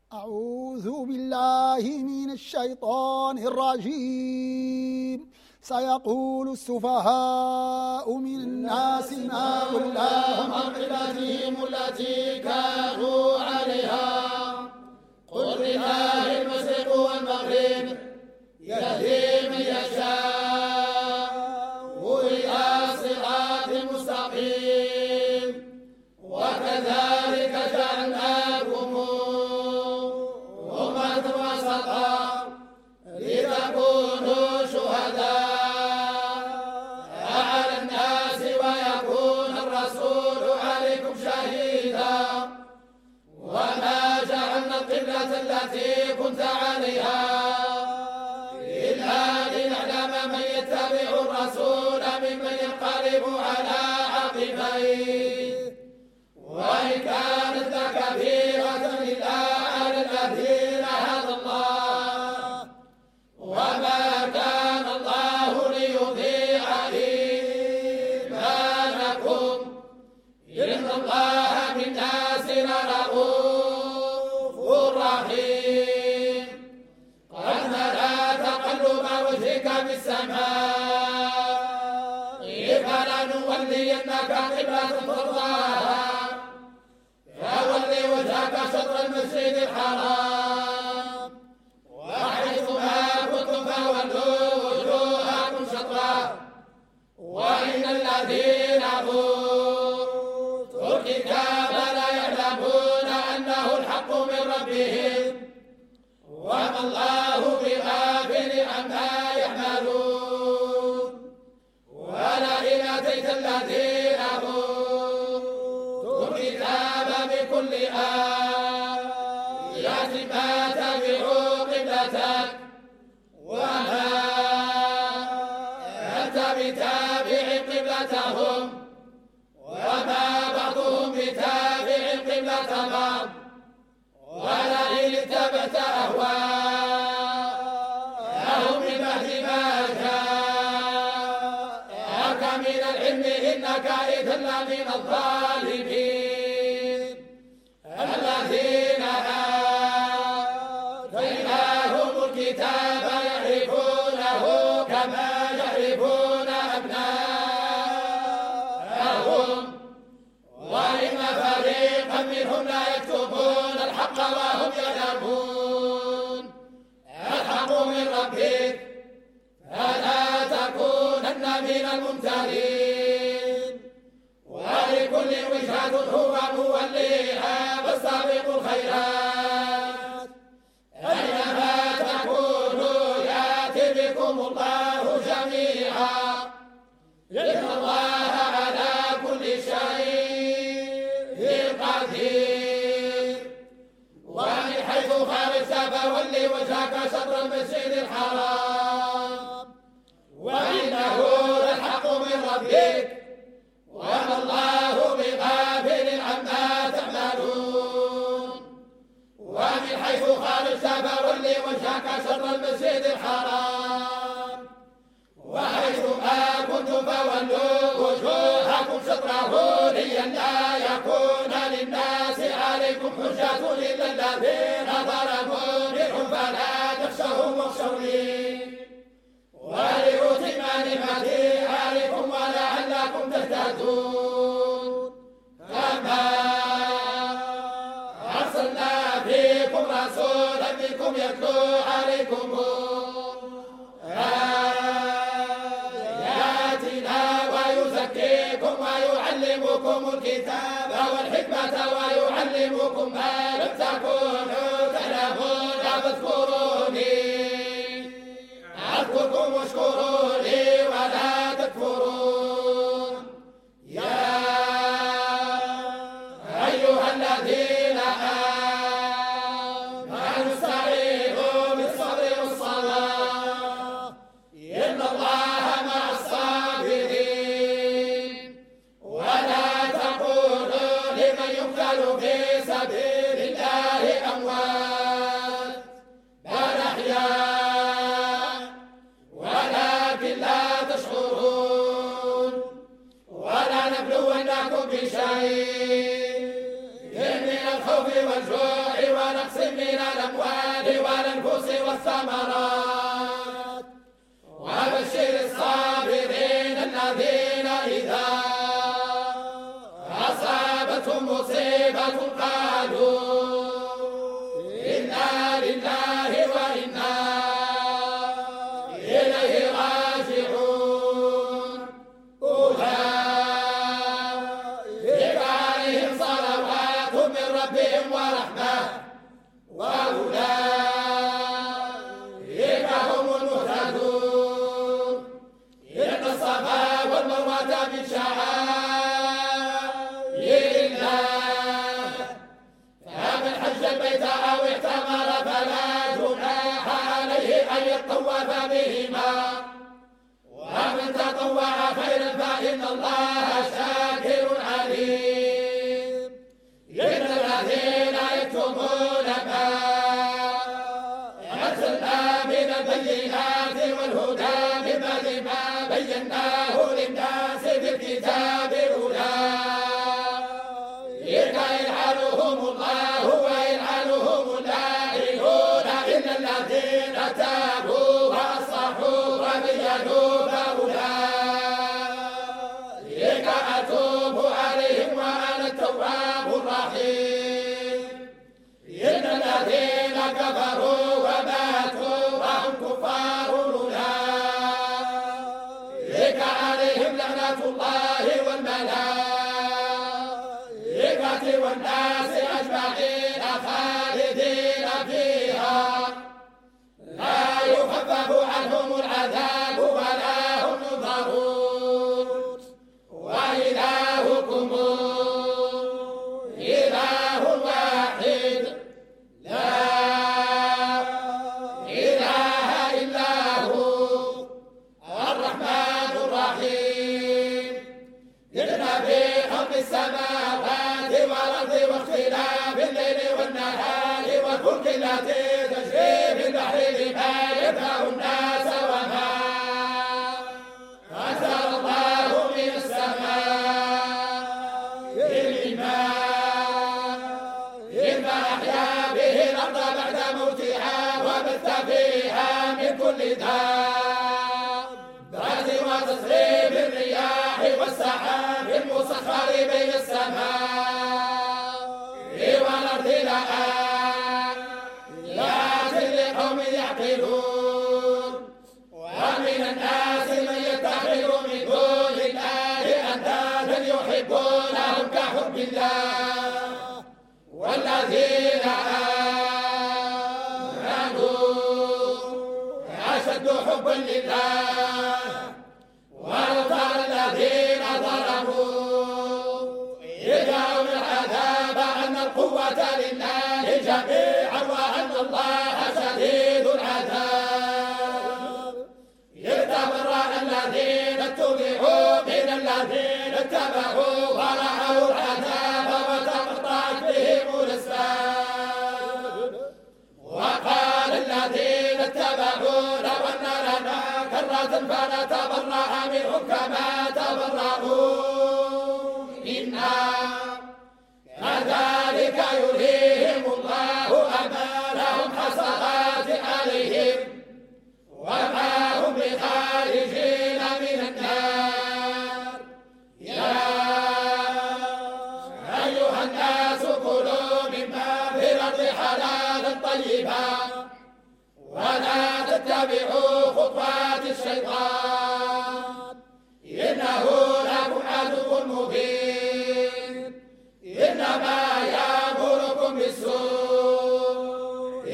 أعوذ بالله من الشيطان الرجيم. سيقول السفهاء من الناس ما ولاهم عن قبلتهم التي كانوا عليها قل لله المشرق والمغرب يهدي من يشاء إلى صراط مستقيم وكذلك جعلناكم أمة وسطا لتكونوا شهداء على الناس ويكون الرسول عليكم شهيدا وما جعلنا القبلة التي كنت عليها إلا لنعلم من يتبع الرسول ممن ينقلب على عقبيه وإن كانت لكبيرة إلا على الذين هدى الله وما كان الله ليضيع إيمانكم إن الله بالناس لرؤوف رحيم. قد نرى تقلب وجهك في السماء فلنولينك قبلة ترضاها فول وجهك شطر المسجد الحرام وحيث ما كنتم فولوا وجوهكم شطره وإن الذين أوتوا الكتاب لا يعلمون أنه الحق من ربهم وما الله بغافل عما يعملون. ولئن أتيت الذين أوتوا الكتاب بكل آيات ما تبعوا قبلتك وما أنت بتابع قبلتهم وما بعضهم بتابع قبلة بعض ولئن اتبعت أهواءهم من بعد ما جاءك من العلم إنك إذا لمن الظالمين. الذين آتيناهم الكتاب يعرفونه كما يعرفون أبناءهم وإن فريقا منهم لا يكتبون الحق وهم يعلمون. الحق من ربك فلا تكونن من الممترين ولكل وجهة هو موليها فاستبقوا الخيرات أينما تكونوا يأتي بكم الله جميعا إن الله على كل شيء قدير. ومن حيث خرجت فول وجهك شطر المسجد الحرام وإنه للحق من ربك وما الله بغافل عما تعملون. ومن حيث خرجت فول وجهك شطر المسجد الحرام وحيث ما كنتم فولوا وجوهكم شطره لئلا يكون للناس عليكم حجة إلا الذين ظلموا منهم فلا تخشوهم واخشوني ولأتم نعمتي عليكم ولعلكم تهتدون. كما أرسلنا فيكم رسولا منكم يتلو عليكم آياتنا ويزكيكم ويعلمكم الكتاب والحكمة ويعلمكم ما لم تكونوا تعلمون فاذكروني أذكركم واشكروا لي ولا تكفرون. يا أيها الذين آمنوا استعينوا بالصبر والصلاة إن الله مع الصابرين. ولا تقولوا لمن يقتل في سبيل الله من الأموال والأنفس والثمرات وبشر الصابرين الذين إذا أصابتهم مصيبة قالوا إنا لله وإنا إليه راجعون أولئك عليهم صلوات من ربهم ورحمة وأولئك هم المهتدون إن الصفا والمروة من شعائر الله فمن حج البيت أو اعتمر فلا جناح عليه أن يطوف بهما ومن تطوع خيرا فإن الله شاكر عليم إن الذين يكتمون ما أنزلنا من البينات والهدى من بعد ما بيناه للناس في الكتاب أولئك يلعنهم الله ويلعنهم اللاعنون إلا الذين تابوا وأصلحوا وبينوا فأولئك أتوب عليهم وأنا التواب الرحيم إن الذين كفروا وماتوا وهم كفار أولئك عليهم لعنة الله والملائكة والناس أجمعين خالدين فيها لا يخفف عنهم العذاب ولا هم ينظرون وإلهكم إله واحد لا إله إلا هو الرحمن الرحيم إن في خلق السماوات والأرض واختلاف الليل والنهار والفلك التي تجري في البحر بما ينفع الناس وما أنزل الله من السماء من ماء فأحيا به الأرض بعد موتها وبث فيها من كل دابة وتصريف الرياح والسحاب المسخر بين السماء والأرض لآيات لقوم يعقلون ومن الناس من يتخذ من دون الله أندادا يحبونهم كحب الله والذين آمنوا أشد حبا لله ولو ترى الذين ظلموا إذ يرون العذاب أن القوة لله جميعا وأن الله شديد العذاب يتبرأ الذين اتبعوا من الذين اتبعوا ورأوا العذاب وتقطعت بهم الأسباب وقال الذين اتبعوا لو أن لنا كرة فنتبرأ منهم كما تبرأوا منا كذلك يريهم الله أعمالهم حسرات عليهم وما هم بخارجين من النار يا أيها الناس كلوا مما في الأرض حلالا طيبا ولا تتبعوا خطوات الشيطان إنه لكم عدو مبين إنما يأمركم بالسوء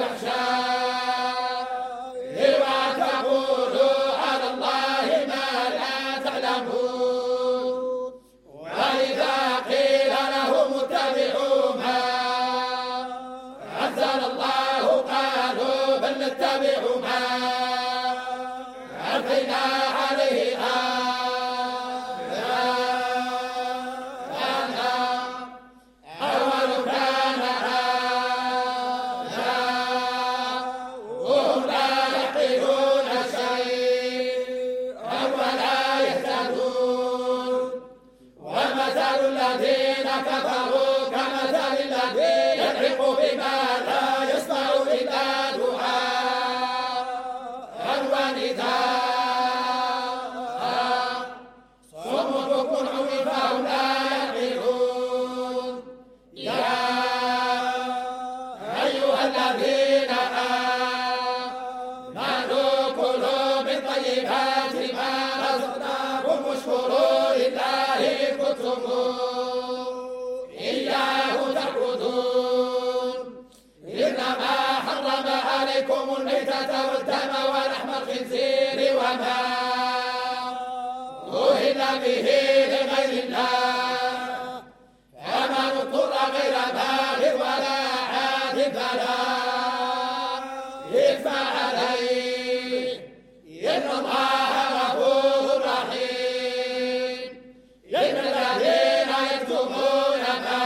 والفحشاء وأن تقولوا على الله ما لا تعلمون وإذا قيل لهم اتبعوا ما أنزل الله قالوا بل نتبع ما ألقينا عليه أول كان وهم لا يعقلون شيئا ولا يهتدون ومثل الذين كفروا كمثل الذي ينعق بما لا الميتة والدم ولحم الخنزير وما أهل به لغير الله فمن اضطر غير باغ ولا عاد فلا إثم عليه إن الله غفور رحيم. إن الذين يكتمون ما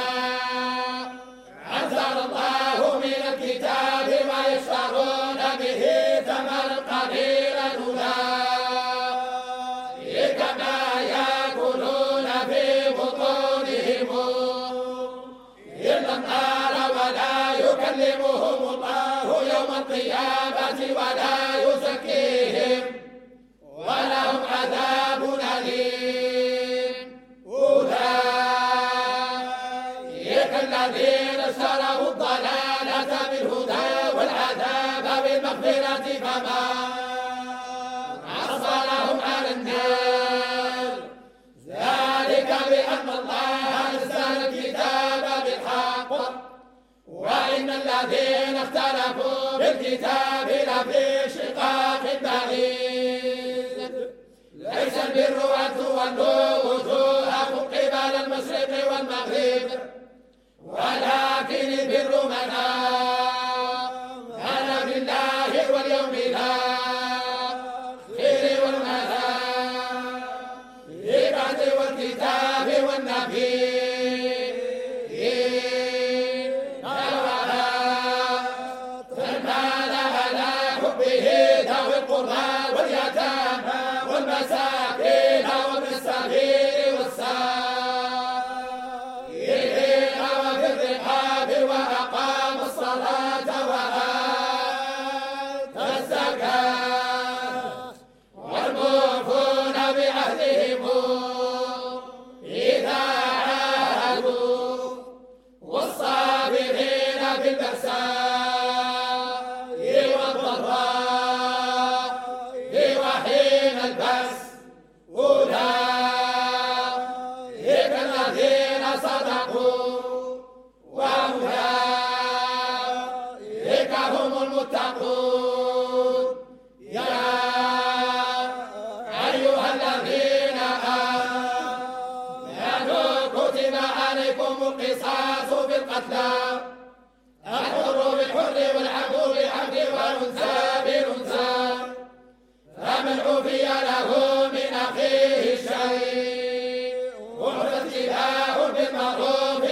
أنزل الله من الكتاب ويشترون به ثمنا قليلا أولئك ما يأكلون في بطونهم إلا النار ولا يكلمهم الله يوم القيامة ولا يزكيهم ولهم عذاب أليم. أولئك الذين اشتروا الضلالة بالهدى والعذاب بالمغفرة فما حصلهم على النار ذلك بأن الله نزل الكتاب بالحق وإن الذين اختلفوا بالكتاب لفي شقاق بعيد. ليس البر أن تولوا وجوهكم قبل المشرق والمغرب ولكن البر من آمن بالله واليوم الآخر والملائكة والكتاب والنبيين فالمال على حبه ذوي القربى واليتامى والمساكين وابن السبيل والسائلين وفي الرقاب وأقام الصلاة وآتى الزكاة والموفون بعهدهم إذا عاهدوا والصابرين في البأساء والضراء وحين البأس. أولئك الذين صدقوا وأولئك هم المتقون. يا أيها الذين آمنوا كتب عليكم القصاص بالقتلى الحر بالحر والعبد بالعبد والأنثى بالأنثى فمن عفي له من أخيه شيء فاتباع بالمعروف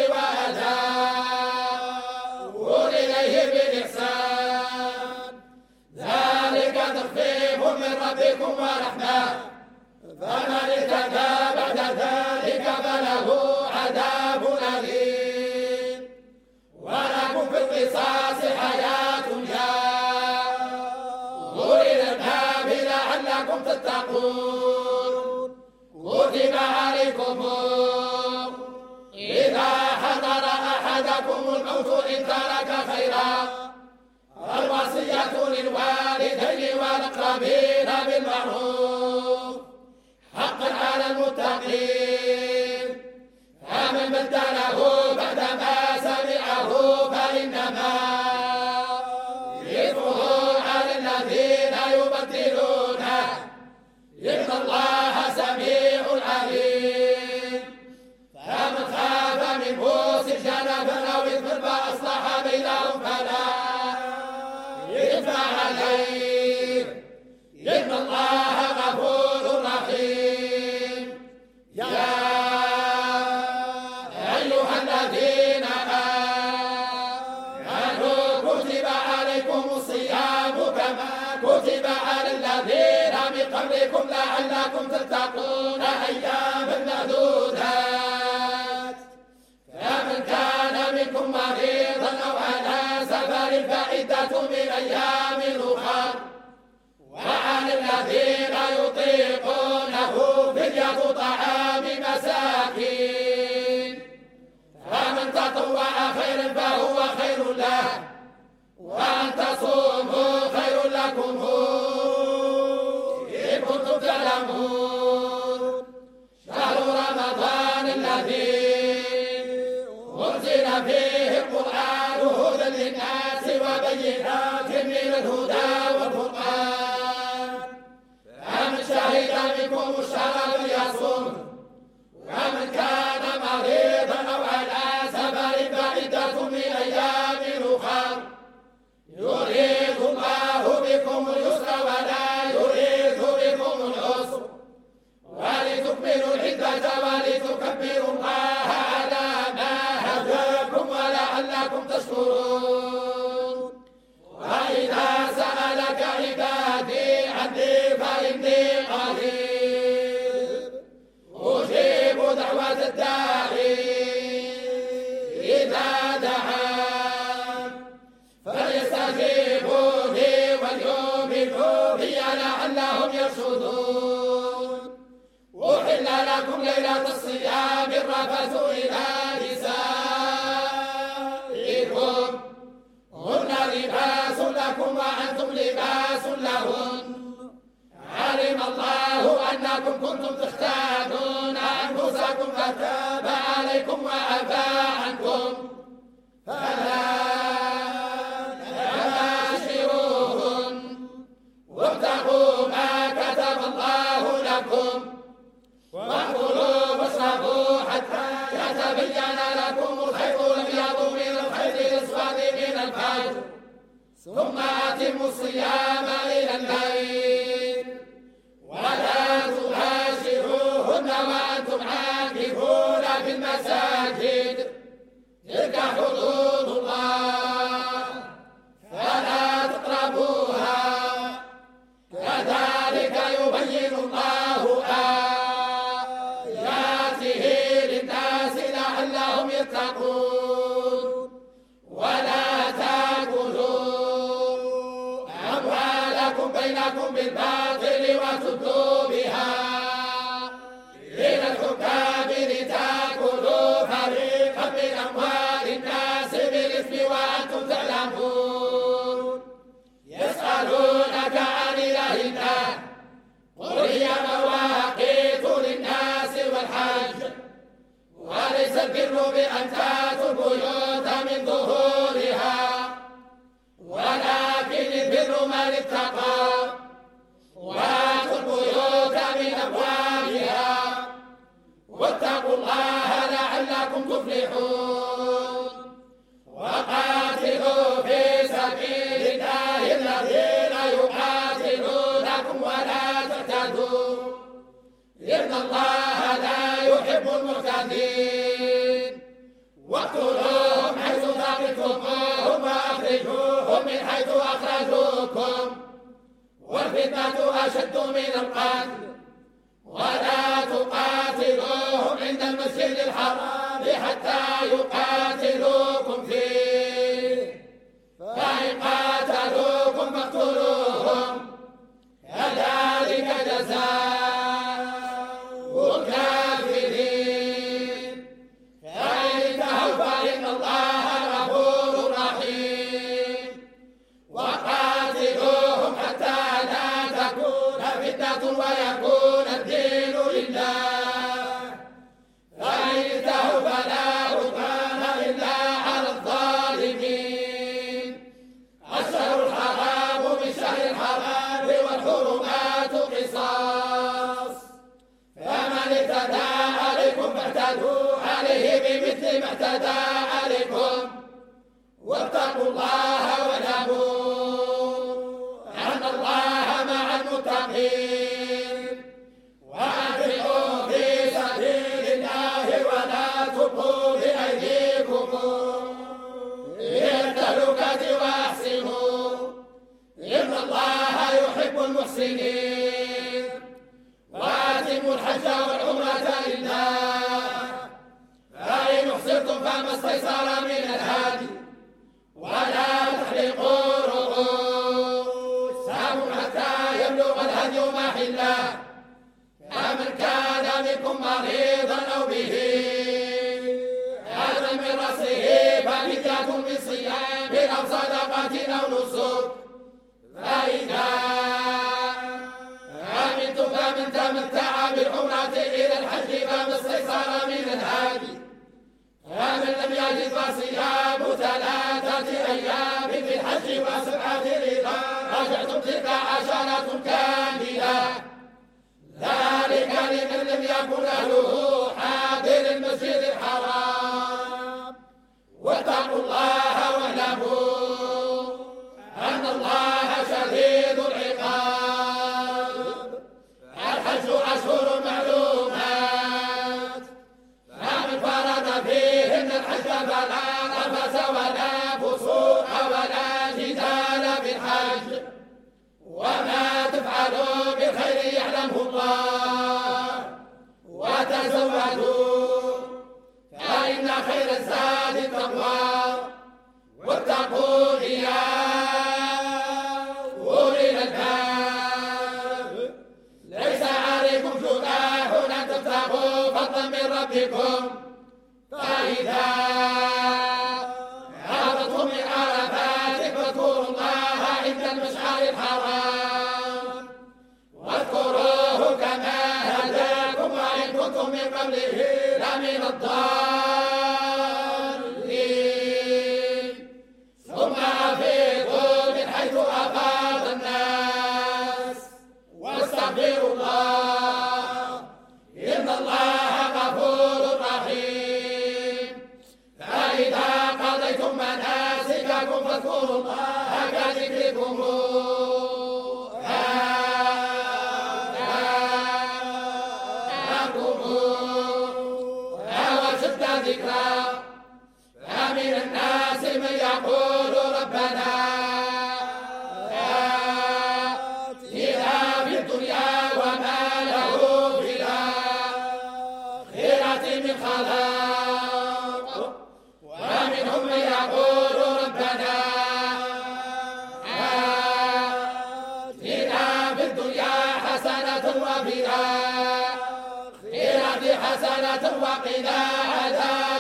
وأداء إليه بالإحسان ذلك تخفيف من ربكم ورحمة فمن اهتدى بعد ذلك فله عذاب أليم. ولكم في القصاص حياة يا أولي الألباب لعلكم تتقون. كتب عليكم إذا حضر أحدكم الموت إن ترك خيرا الوصية للوالدين والأقربين بالمعروف حقا على المتقين. فمن بدله بعدما سمعه فإنما إثمه على الذين يبدلونه إن الله سميع عليم. فمن خاف من موص جنفا أو إثما فأصلح بينهم فلا إثم عليه إن الله غفور رحيم. يا أيها الذين آمنوا كتب عليكم الصيام كما كتب على الذين من قبلكم لعلكم تتقون أياما معدودات. فمن كان منكم مريضا أو على سفر فعدة من أيام أخر وعلى الذين يطيقونه فدية طعام مساكين. فمن تطوع خيرا فهو خير له وأن تصوموا خير لكم إن كنتم تعلمون. شهر رمضان الذي أنزل فيه القرآن هدى للناس وبينات بينات من الهدى والفرقان فمن شهد منكم الشهر فليصم ومن كان مريضا أو على سفر فعدة من أيام أخر يريد الله بكم اليسر ولا يريد بكم العسر ولتكملوا العدة ولتكبروا الله على ما هداكم ولعلكم تشكرون وإذا سألك عبادي عني فإني قريب أجيب دعوة الداعي إذا دعان فليستجيبوا لي وليؤمنوا بي لعلهم يرشدون أحل لكم ليلة الصيام الرفث إلى نسائكم هن لباس لكم وأنتم لباس لهن علم الله أنكم كنتم تختانون أنفسكم فتاب عليكم وعفى عنكم فلا تباشروهن وابتغوا ما كتب الله لكم وكلوا واشربوا حتى يتبين لكم الخيط الأبيض من الخيط الأسود من الفجر ثم أتموا الصيام إلى الليل ولا تباشروهن وأنتم عاكفون في المساجد تلك حدود الله فلا تقربوها كذلك يبين الله آياته للناس لعلهم يتقون ولا تأكلوا أموالكم بينكم بالباطل وتدلوا بها إلى الحكام لتأكلوا فريقا من أموال الناس بالإثم وأنتم تعلمون يسألونك عن الأهلة قل هي مواقيت للناس والحج وليس البر بأن تأتوا البيوت من ظهورها ولكن البر من اتقى وآتوا البيوت من أبوابها واتقوا الله لعلكم تفلحون وقاتلوا في سبيل الله الذين يقاتلونكم ولا تعتدوا إن الله لا يحب المعتدين واقتلوهم حيث ثقفتموهم وأخرجوهم من حيث أخرجوكم والفتنة أشد من القتل ولا تقاتلوهم عند المسجد الحرام حتى يقاتلوكم فيه فإن قاتلوكم فاقتلوهم كذلك جزاء الكافرين فإن انتهوا فإن الله غفور رحيم وقاتلوهم حتى لا تكون فتنة ويكون الدين لله فإن انتهوا فلا عدوان إلا على الظالمين الشهر الحرام بالشهر الحرام والحرمات قصاص فمن اعتدى عليكم فاعتدوا عليه بمثل ما اعتدى عليكم واتقوا الله واعلموا أن الله مع المتقين وأنفقوا في سبيل الله ولا تلقوا بأيديكم إلى التهلكة وأحسنوا إن الله يحب المحسنين وأتموا الحج والعمرة لله فإن أحصرتم فما استيسر من الهدي ولا تحلقوا رؤوسكم حتى يبلغ الهدي محله فمن كان منكم مريضا أو به أذى من رأسه ففدية من صيام أو صدقة أو نسك فإذا أمنتم فمن تمتع بالعمرة إلى الحج فما استيسر من الهدي فمن لم يجد فصيام 3 أيام في الحج تلك عشرة كاملة ذلك لمن لم يكن أهله حاضر المسجد الحرام واتقوا الله واعلموا أن الله شديد العقاب الحج أشهر معلومات فمن فرض فيهن الحج فلا رفث ولا فسوق ولا جدال بالحج وما تفعلوا بالخير يعلمه الله وتزودوا فإن خير الزاد التقوى واتقون يا أولي الألباب ليس عليكم جناح أن تبتغوا فضلا من ربكم فإذا أفضتم من عرفات فاذكروا الله عند المشعر الحرام واذكروه كما هداكم وإن كنتم من قبله لمن الضالين ثم أفيضوا من حيث أفاض الناس واستغفروا الله إن الله غفور رحيم فإذا قضيتم مناسككم فاذكروا الله كذكركم ذكرى فمن الناس من يقول ربنا آتنا في الدنيا وما له في الآخرة من خلاق ومنهم من يقول ربنا آتنا في الدنيا حسنة وفي الآخرة حسنة وقنا عذاب